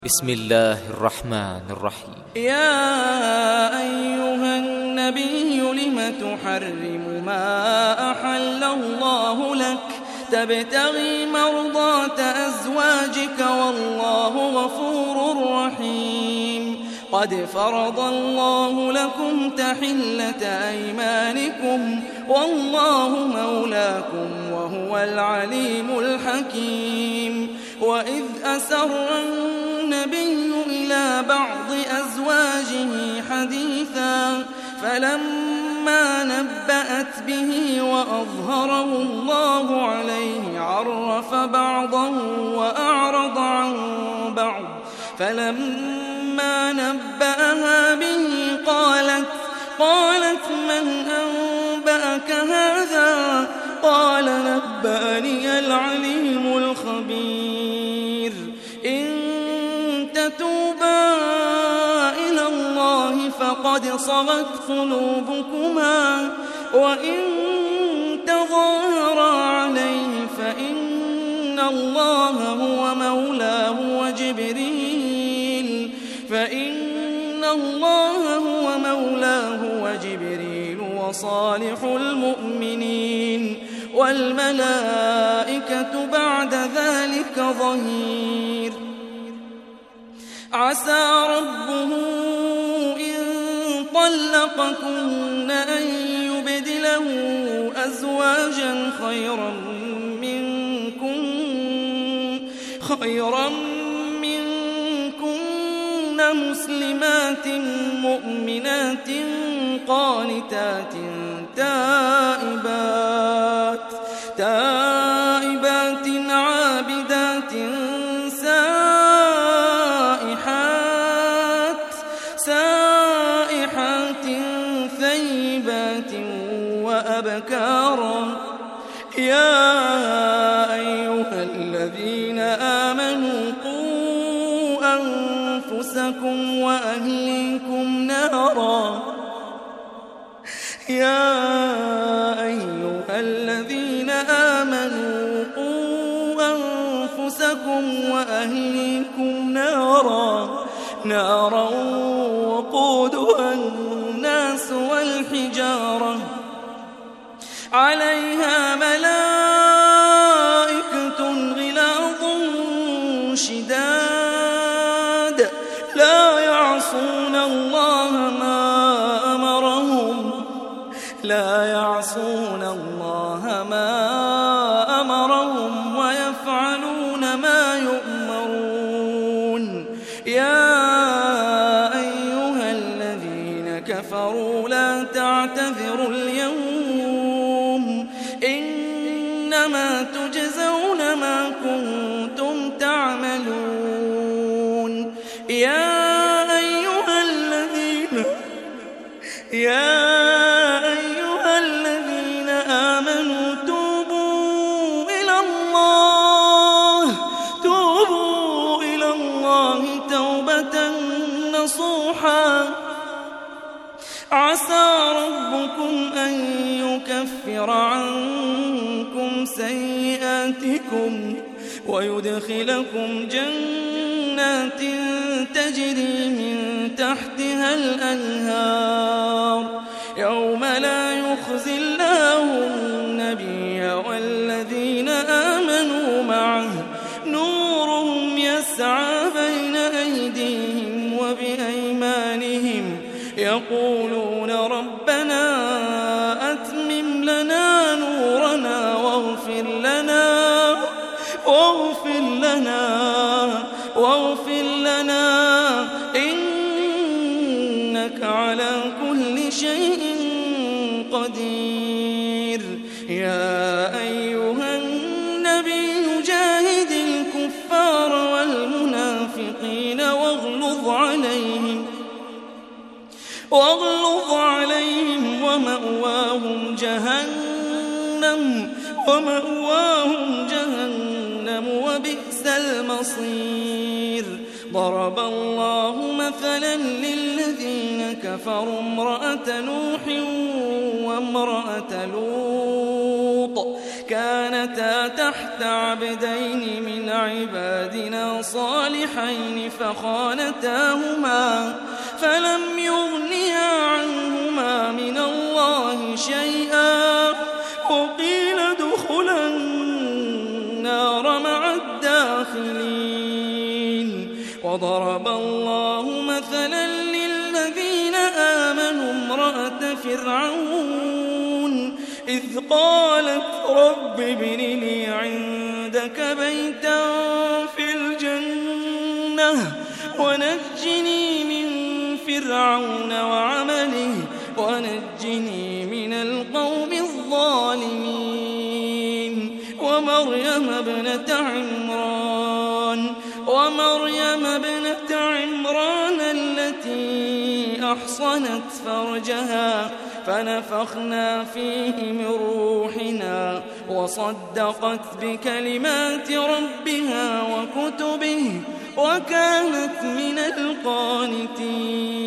بسم الله الرحمن الرحيم. يا أيها النبي لم تحرم ما أحل الله لك تبتغي مرضات أزواجك والله غفور رحيم. قد فرض الله لكم تحلة أيمانكم والله مولاكم وهو العليم الحكيم. وإذ أسر النبي إلى بعض أزواجه حديثا فلما نبأت به وأظهره الله عليه عرف بعضه وأعرض عن بعض. فلما نبأها به قالت من أنبأك هذا؟ قال نبأني العليم الخبير. إن تتوبا إلى الله فقد صغت قلوبكما وإن تظاهرا عليه فإن الله هو مولاه وجبريل وصالح المؤمنين والملائكة بعد ذلك ظهير. عسى ربه إن طلقكن أن يبدله أزواجا خيرا منكن مسلمات مؤمنات قانتات تائبات عابدات سائحات ثيبات وأبكارا. يا أيها الذين آمنوا قوا أنفسكم وأهليكم نارا وقودها الناس والحجارة عليها ملائكة غلاظ شداد لا يعصون الله ما أمرهم ويفعلون ما يؤمرون. يا أيها الذين كفروا لا تعتذروا اليوم إنما تجزون ما كنتم تعملون. يا أيها الذين آمنوا توبوا إلى الله توبة نصوحا. عسى ربكم أن يكفر عنكم سيئاتكم ويدخلكم جنات تجري من تحتها الأنهار يوم لا يخزي الله النبي والذين آمنوا معه نورهم يسعى بين أيديهم وبأيمانهم يقولون ربنا أتمم لنا نورنا واغفر لنا إنك على كل شيء قدير. يا أيها النبي جاهد الكفار والمنافقين واغلظ عليهم ومأواهم جهنم وبئس المصير. ضرب الله مثلا للذين كفروا امرأة نوح وامرأة لوط كانتا تحت عبدين من عبادنا صالحين فخانتاهما فلم يغنيا عنهما من الله شيئا وقيل ادخلا النار مع الداخلين. وضرب الله مثلا للذين آمنوا امرأة فرعون إذ قالت رب ابن لي عندك بيتا في الجنة ونجني من فرعون وعمله ونجني من القوم الظالمين. ومريم ابنة عمران التي أحصنت فرجها فنفخنا فيه من روحنا وصدقت بكلمات ربها وكتبه وكانت من القانتين.